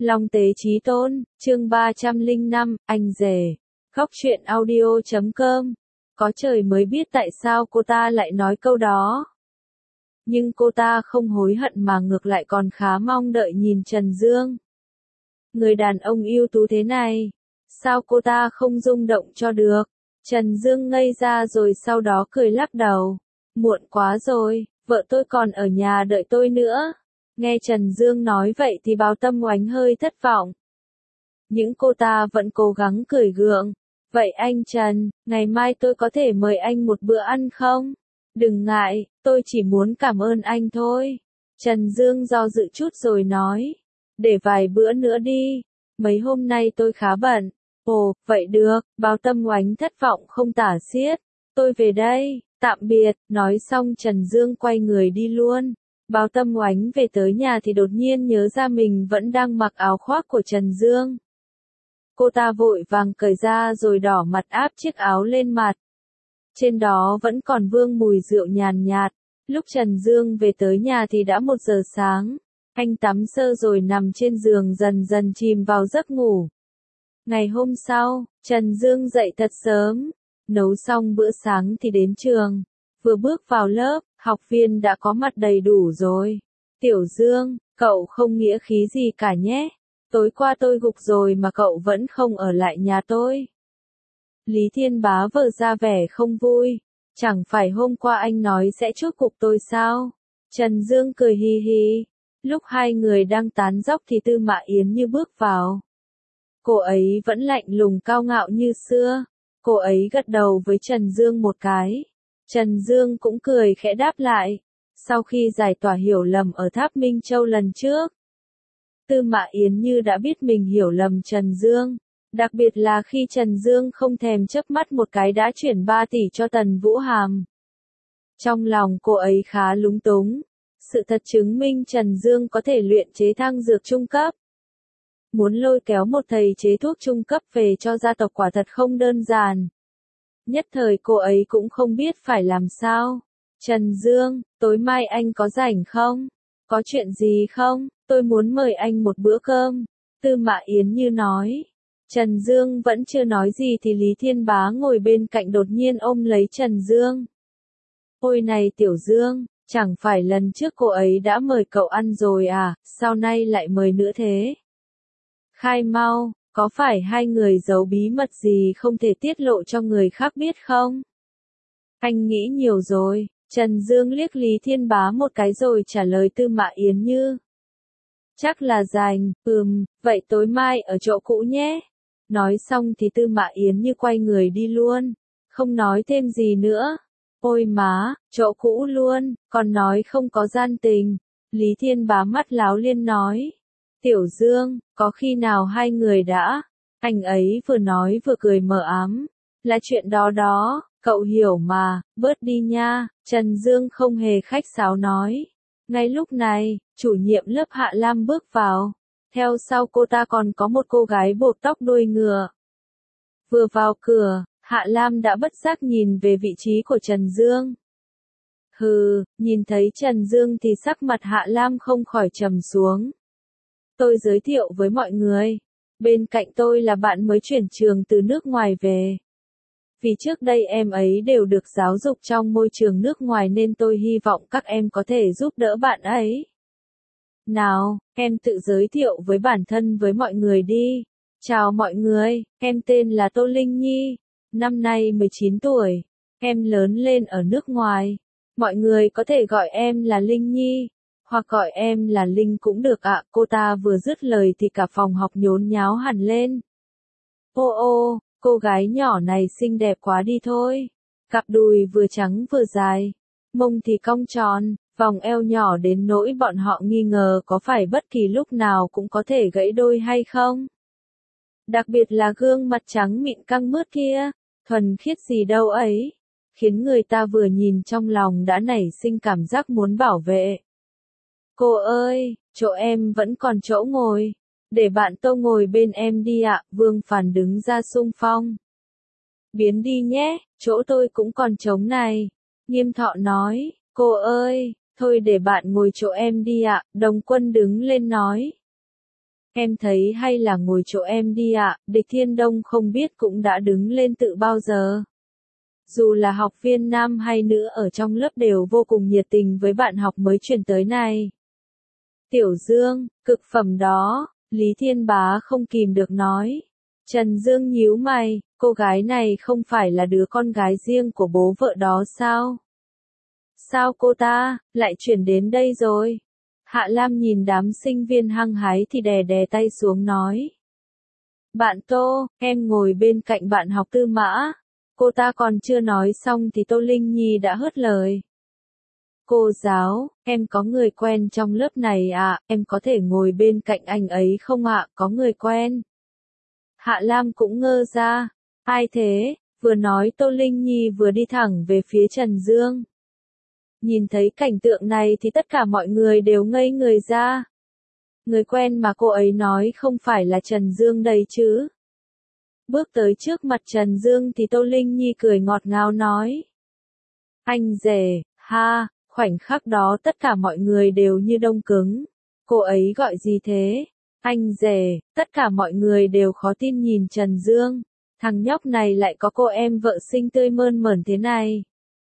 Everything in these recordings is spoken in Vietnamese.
Long Tế Chí Tôn, chương 305, anh rể. Khóc chuyện audio.com. Có trời mới biết tại sao cô ta lại nói câu đó. Nhưng cô ta không hối hận mà ngược lại còn khá mong đợi nhìn Trần Dương. Người đàn ông ưu tú thế này, sao cô ta không rung động cho được? Trần Dương ngây ra rồi sau đó cười lắc đầu. Muộn quá rồi, vợ tôi còn ở nhà đợi tôi nữa. Nghe Trần Dương nói vậy thì Báo Tâm Oánh hơi thất vọng. Nhưng cô ta vẫn cố gắng cười gượng. Vậy anh Trần, ngày mai tôi có thể mời anh một bữa ăn không? Đừng ngại, tôi chỉ muốn cảm ơn anh thôi. Trần Dương do dự chút rồi nói. Để vài bữa nữa đi. Mấy hôm nay tôi khá bận. Ồ, vậy được, Báo Tâm Oánh thất vọng không tả xiết. Tôi về đây, tạm biệt, nói xong Trần Dương quay người đi luôn. Báo Tâm Oánh về tới nhà thì đột nhiên nhớ ra mình vẫn đang mặc áo khoác của Trần Dương. Cô ta vội vàng cởi ra rồi đỏ mặt áp chiếc áo lên mặt. Trên đó vẫn còn vương mùi rượu nhàn nhạt. Lúc Trần Dương về tới nhà thì đã 1 giờ sáng. Anh tắm sơ rồi nằm trên giường dần dần chìm vào giấc ngủ. Ngày hôm sau, Trần Dương dậy thật sớm. Nấu xong bữa sáng thì đến trường. Vừa bước vào lớp, học viên đã có mặt đầy đủ rồi. Tiểu Dương, cậu không nghĩa khí gì cả nhé. Tối qua tôi gục rồi mà cậu vẫn không ở lại nhà tôi. Lý Thiên Bá vờ ra vẻ không vui. Chẳng phải hôm qua anh nói sẽ chốt cục tôi sao? Trần Dương cười hi hi. Lúc hai người đang tán dóc thì Tư Mã Yến Như bước vào. Cô ấy vẫn lạnh lùng cao ngạo như xưa. Cô ấy gật đầu với Trần Dương một cái. Trần Dương cũng cười khẽ đáp lại. Sau khi giải tỏa hiểu lầm ở Tháp Minh Châu lần trước, Tư Mã Yến Như đã biết mình hiểu lầm Trần Dương. Đặc biệt là khi Trần Dương không thèm chớp mắt một cái đã chuyển 3 tỷ cho Tần Vũ Hàm. Trong lòng cô ấy khá lúng túng. Sự thật chứng minh Trần Dương có thể luyện chế thang dược trung cấp. Muốn lôi kéo một thầy chế thuốc trung cấp về cho gia tộc quả thật không đơn giản. Nhất thời cô ấy cũng không biết phải làm sao. Trần Dương, tối mai anh có rảnh không? Có chuyện gì không? Tôi muốn mời anh một bữa cơm. Tư Mã Yến Như nói. Trần Dương vẫn chưa nói gì thì Lý Thiên Bá ngồi bên cạnh đột nhiên ôm lấy Trần Dương. Ôi này Tiểu Dương, chẳng phải lần trước cô ấy đã mời cậu ăn rồi à, sao nay lại mời nữa thế? Khai mau, có phải hai người giấu bí mật gì không thể tiết lộ cho người khác biết không? Anh nghĩ nhiều rồi. Trần Dương liếc Lý Thiên Bá một cái rồi trả lời Tư Mã Yến Như. Chắc là rảnh, vậy tối mai ở chỗ cũ nhé. Nói xong thì Tư Mã Yến Như quay người đi luôn, không nói thêm gì nữa. Ôi má, chỗ cũ luôn, còn nói không có gian tình. Lý Thiên Bá mắt láo liên nói. Tiểu Dương, có khi nào hai người đã? Anh ấy vừa nói vừa cười mờ ám. Là chuyện đó đó, cậu hiểu mà, bớt đi nha. Trần Dương không hề khách sáo nói. Ngay lúc này, chủ nhiệm lớp Hạ Lam bước vào. Theo sau cô ta còn có một cô gái buộc tóc đuôi ngựa. Vừa vào cửa, Hạ Lam đã bất giác nhìn về vị trí của Trần Dương. Nhìn thấy Trần Dương thì sắc mặt Hạ Lam không khỏi trầm xuống. Tôi giới thiệu với mọi người. Bên cạnh tôi là bạn mới chuyển trường từ nước ngoài về. Vì trước đây em ấy đều được giáo dục trong môi trường nước ngoài nên tôi hy vọng các em có thể giúp đỡ bạn ấy. Nào, em tự giới thiệu với bản thân với mọi người đi. Chào mọi người, em tên là Tô Linh Nhi, năm nay 19 tuổi. Em lớn lên ở nước ngoài. Mọi người có thể gọi em là Linh Nhi, hoặc gọi em là Linh cũng được ạ. Cô ta vừa dứt lời thì cả phòng học nhốn nháo hẳn lên. Ô, cô gái nhỏ này xinh đẹp quá đi thôi. Cặp đùi vừa trắng vừa dài, mông thì cong tròn, vòng eo nhỏ đến nỗi bọn họ nghi ngờ có phải bất kỳ lúc nào cũng có thể gãy đôi hay không. Đặc biệt là gương mặt trắng mịn căng mướt kia, thuần khiết gì đâu ấy, khiến người ta vừa nhìn trong lòng đã nảy sinh cảm giác muốn bảo vệ. Cô ơi, chỗ em vẫn còn chỗ ngồi. Để bạn Tô ngồi bên em đi ạ. Vương Phàn đứng ra xung phong. Biến đi nhé, chỗ tôi cũng còn trống này. Nghiêm Thọ nói. Cô ơi, thôi để bạn ngồi chỗ em đi ạ. Đồng Quân đứng lên nói. em thấy hay là ngồi chỗ em đi ạ, Địch Thiên Đông không biết cũng đã đứng lên tự bao giờ. Dù là học viên nam hay nữ ở trong lớp đều vô cùng nhiệt tình với bạn học mới chuyển tới này. Tiểu Dương, cực phẩm đó, Lý Thiên Bá không kìm được nói. Trần Dương nhíu mày, cô gái này không phải là đứa con gái riêng của bố vợ đó sao? Sao cô ta lại chuyển đến đây rồi? Hạ Lam nhìn đám sinh viên hăng hái thì đè đè tay xuống nói. Bạn Tô, em ngồi bên cạnh bạn học Tư Mã. Cô ta còn chưa nói xong thì Tô Linh Nhi đã hớt lời. Cô giáo, em có người quen trong lớp này ạ, em có thể ngồi bên cạnh anh ấy không ạ, có người quen. Hạ Lam cũng ngơ ra. Ai thế? Vừa nói Tô Linh Nhi vừa đi thẳng về phía Trần Dương. Nhìn thấy cảnh tượng này thì tất cả mọi người đều ngây người ra. Người quen mà cô ấy nói không phải là Trần Dương đây chứ. Bước tới trước mặt Trần Dương thì Tô Linh Nhi cười ngọt ngào nói. Anh rể, ha, khoảnh khắc đó tất cả mọi người đều như đông cứng. Cô ấy gọi gì thế? Anh rể, tất cả mọi người đều khó tin nhìn Trần Dương. Thằng nhóc này lại có cô em vợ xinh tươi mơn mởn thế này.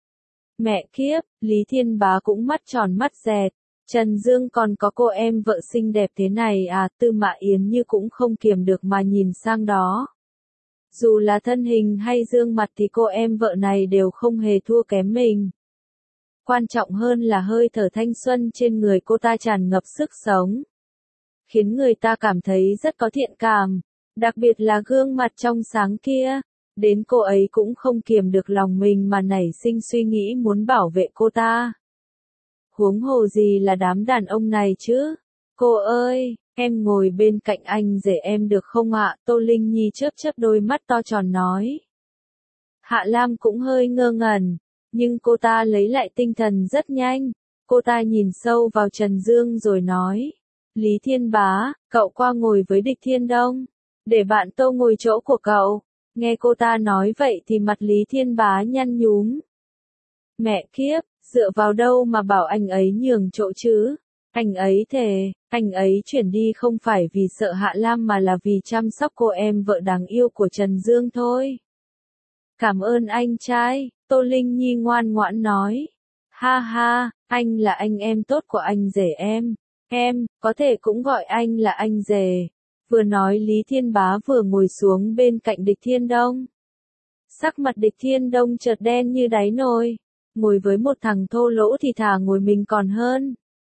Mẹ kiếp, Lý Thiên Bá cũng mắt tròn mắt dẹt. Trần Dương còn có cô em vợ xinh đẹp thế này à, Tư Mã Yến Như cũng không kiềm được mà nhìn sang đó. Dù là thân hình hay dương mặt thì cô em vợ này đều không hề thua kém mình. Quan trọng hơn là hơi thở thanh xuân trên người cô ta tràn ngập sức sống. Khiến người ta cảm thấy rất có thiện cảm, đặc biệt là gương mặt trong sáng kia. Đến cô ấy cũng không kiềm được lòng mình mà nảy sinh suy nghĩ muốn bảo vệ cô ta. Huống hồ gì là đám đàn ông này chứ? Cô ơi, em ngồi bên cạnh anh rể em được không ạ? Tô Linh Nhi chớp chớp đôi mắt to tròn nói. Hạ Lam cũng hơi ngơ ngẩn, nhưng cô ta lấy lại tinh thần rất nhanh. Cô ta nhìn sâu vào Trần Dương rồi nói. Lý Thiên Bá, cậu qua ngồi với Địch Thiên Đông. Để bạn Tô ngồi chỗ của cậu. Nghe cô ta nói vậy thì mặt Lý Thiên Bá nhăn nhúm. Mẹ kiếp, dựa vào đâu mà bảo anh ấy nhường chỗ chứ? Anh ấy thề, anh ấy chuyển đi không phải vì sợ Hạ Lam mà là vì chăm sóc cô em vợ đáng yêu của Trần Dương thôi. Cảm ơn anh trai, Tô Linh Nhi ngoan ngoãn nói. Ha ha, anh là anh em tốt của anh rể em, có thể cũng gọi anh là anh rể. Vừa nói Lý Thiên Bá vừa ngồi xuống bên cạnh Địch Thiên Đông. Sắc mặt Địch Thiên Đông chợt đen như đáy nồi. Ngồi với một thằng thô lỗ thì thà ngồi mình còn hơn.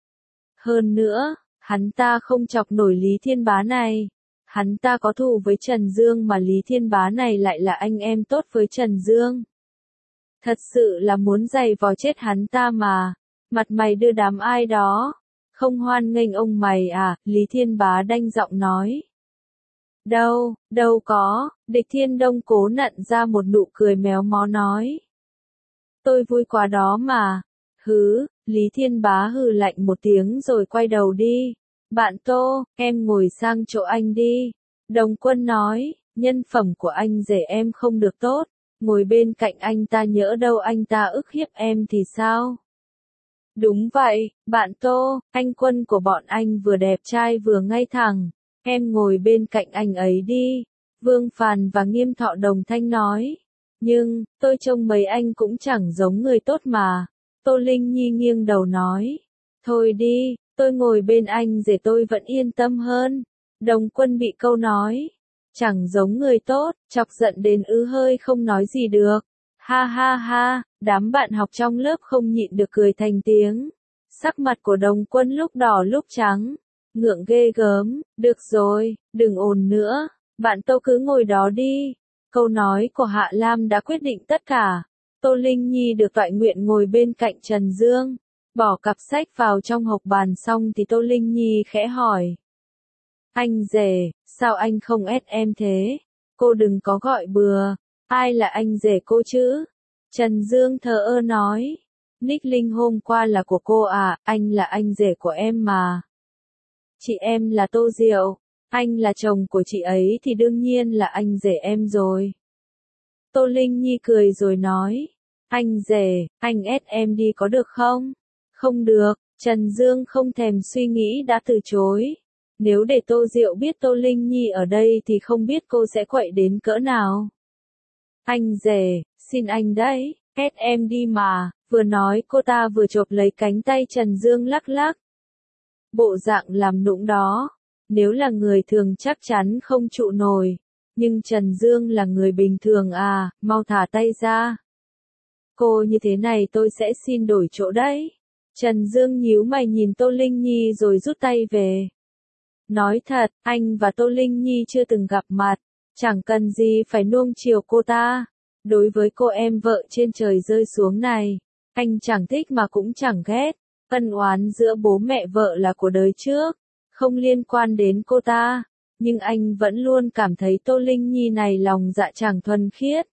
Hơn nữa, hắn ta không chọc nổi Lý Thiên Bá này. Hắn ta có thù với Trần Dương mà Lý Thiên Bá này lại là anh em tốt với Trần Dương. Thật sự là muốn giày vò chết hắn ta mà. Mặt mày đưa đám ai đó. Không hoan nghênh ông mày à, Lý Thiên Bá đanh giọng nói. Đâu có, Địch Thiên Đông cố nặn ra một nụ cười méo mó nói. Tôi vui quá đó mà. Hứ, Lý Thiên Bá hừ lạnh một tiếng rồi quay đầu đi. Bạn Tô, em ngồi sang chỗ anh đi. Đồng Quân nói, nhân phẩm của anh rể em không được tốt. Ngồi bên cạnh anh ta nhỡ đâu anh ta ức hiếp em thì sao? Đúng vậy, bạn Tô, anh Quân của bọn anh vừa đẹp trai vừa ngay thẳng. Em ngồi bên cạnh anh ấy đi. Vương Phàn và Nghiêm Thọ đồng thanh nói. Nhưng, tôi trông mấy anh cũng chẳng giống người tốt mà. Tô Linh Nhi nghiêng đầu nói. Thôi đi, tôi ngồi bên anh rể tôi vẫn yên tâm hơn. Đồng Quân bị câu nói. Chẳng giống người tốt, chọc giận đến hơi không nói gì được. Ha ha ha, đám bạn học trong lớp không nhịn được cười thành tiếng. Sắc mặt của Đồng Quân lúc đỏ lúc trắng. Ngượng ghê gớm, được rồi, đừng ồn nữa. Bạn Tô cứ ngồi đó đi. Câu nói của Hạ Lam đã quyết định tất cả. Tô Linh Nhi được toại nguyện ngồi bên cạnh Trần Dương. Bỏ cặp sách vào trong hộc bàn xong thì Tô Linh Nhi khẽ hỏi. Anh rể, sao anh không ép em thế? Cô đừng có gọi bừa. Ai là anh rể cô chứ? Trần Dương thờ ơ nói. Nick Linh hôm qua là của cô à, anh là anh rể của em mà. Chị em là Tô Diệu. Anh là chồng của chị ấy thì đương nhiên là anh rể em rồi. Tô Linh Nhi cười rồi nói. Anh rể, anh ép em đi có được không? Không được, Trần Dương không thèm suy nghĩ đã từ chối. Nếu để Tô Diệu biết Tô Linh Nhi ở đây thì không biết cô sẽ quậy đến cỡ nào. Anh rể, xin anh đấy, ép em đi mà, vừa nói cô ta vừa chộp lấy cánh tay Trần Dương lắc lắc. Bộ dạng làm nũng đó, nếu là người thường chắc chắn không trụ nổi, nhưng Trần Dương là người bình thường à, mau thả tay ra. Cô như thế này tôi sẽ xin đổi chỗ đấy. Trần Dương nhíu mày nhìn Tô Linh Nhi rồi rút tay về. Nói thật, anh và Tô Linh Nhi chưa từng gặp mặt, chẳng cần gì phải nuông chiều cô ta. Đối với cô em vợ trên trời rơi xuống này, anh chẳng thích mà cũng chẳng ghét. Ân oán giữa bố mẹ vợ là của đời trước, không liên quan đến cô ta. Nhưng anh vẫn luôn cảm thấy Tô Linh Nhi này lòng dạ chẳng thuần khiết.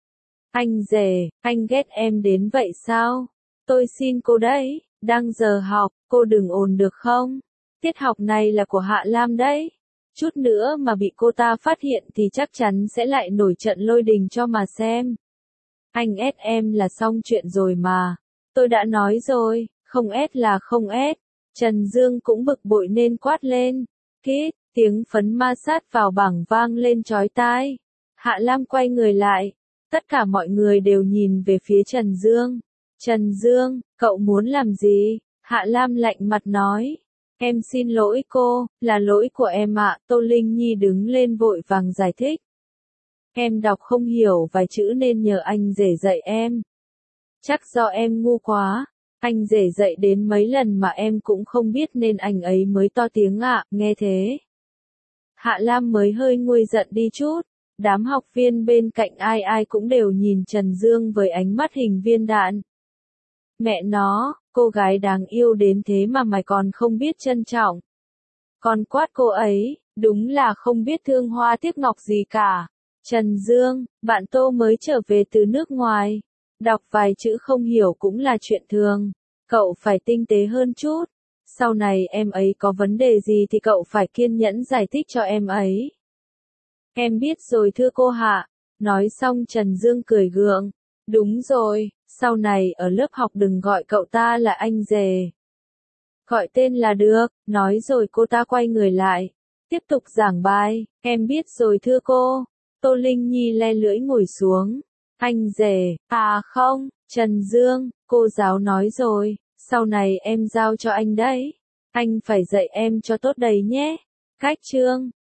Anh rể, anh ghét em đến vậy sao? Tôi xin cô đấy, đang giờ học, cô đừng ồn được không? Tiết học này là của Hạ Lam đấy. Chút nữa mà bị cô ta phát hiện thì chắc chắn sẽ lại nổi trận lôi đình cho mà xem. Anh ép em là xong chuyện rồi mà. Tôi đã nói rồi, không ép là không ép. Trần Dương cũng bực bội nên quát lên. Kít, tiếng phấn ma sát vào bảng vang lên chói tai. Hạ Lam quay người lại. Tất cả mọi người đều nhìn về phía Trần Dương. Trần Dương, cậu muốn làm gì? Hạ Lam lạnh mặt nói. Em xin lỗi cô, là lỗi của em ạ. Tô Linh Nhi đứng lên vội vàng giải thích. Em đọc không hiểu vài chữ nên nhờ anh rể dạy em. Chắc do em ngu quá. Anh rể dạy đến mấy lần mà em cũng không biết nên anh ấy mới to tiếng ạ, nghe thế. Hạ Lam mới hơi nguôi giận đi chút. Đám học viên bên cạnh ai ai cũng đều nhìn Trần Dương với ánh mắt hình viên đạn. Mẹ nó, cô gái đáng yêu đến thế mà mày còn không biết trân trọng. Còn quát cô ấy, đúng là không biết thương hoa tiếc ngọc gì cả. Trần Dương, bạn Tô mới trở về từ nước ngoài. Đọc vài chữ không hiểu cũng là chuyện thường. Cậu phải tinh tế hơn chút. Sau này em ấy có vấn đề gì thì cậu phải kiên nhẫn giải thích cho em ấy. Em biết rồi thưa cô Hạ. Nói xong Trần Dương cười gượng. Đúng rồi, sau này ở lớp học đừng gọi cậu ta là anh rể. Gọi tên là được, nói rồi cô ta quay người lại. Tiếp tục giảng bài, em biết rồi thưa cô. Tô Linh Nhi le lưỡi ngồi xuống. Anh rể, à không, Trần Dương, cô giáo nói rồi, sau này em giao cho anh đấy. Anh phải dạy em cho tốt đấy nhé. Cách chương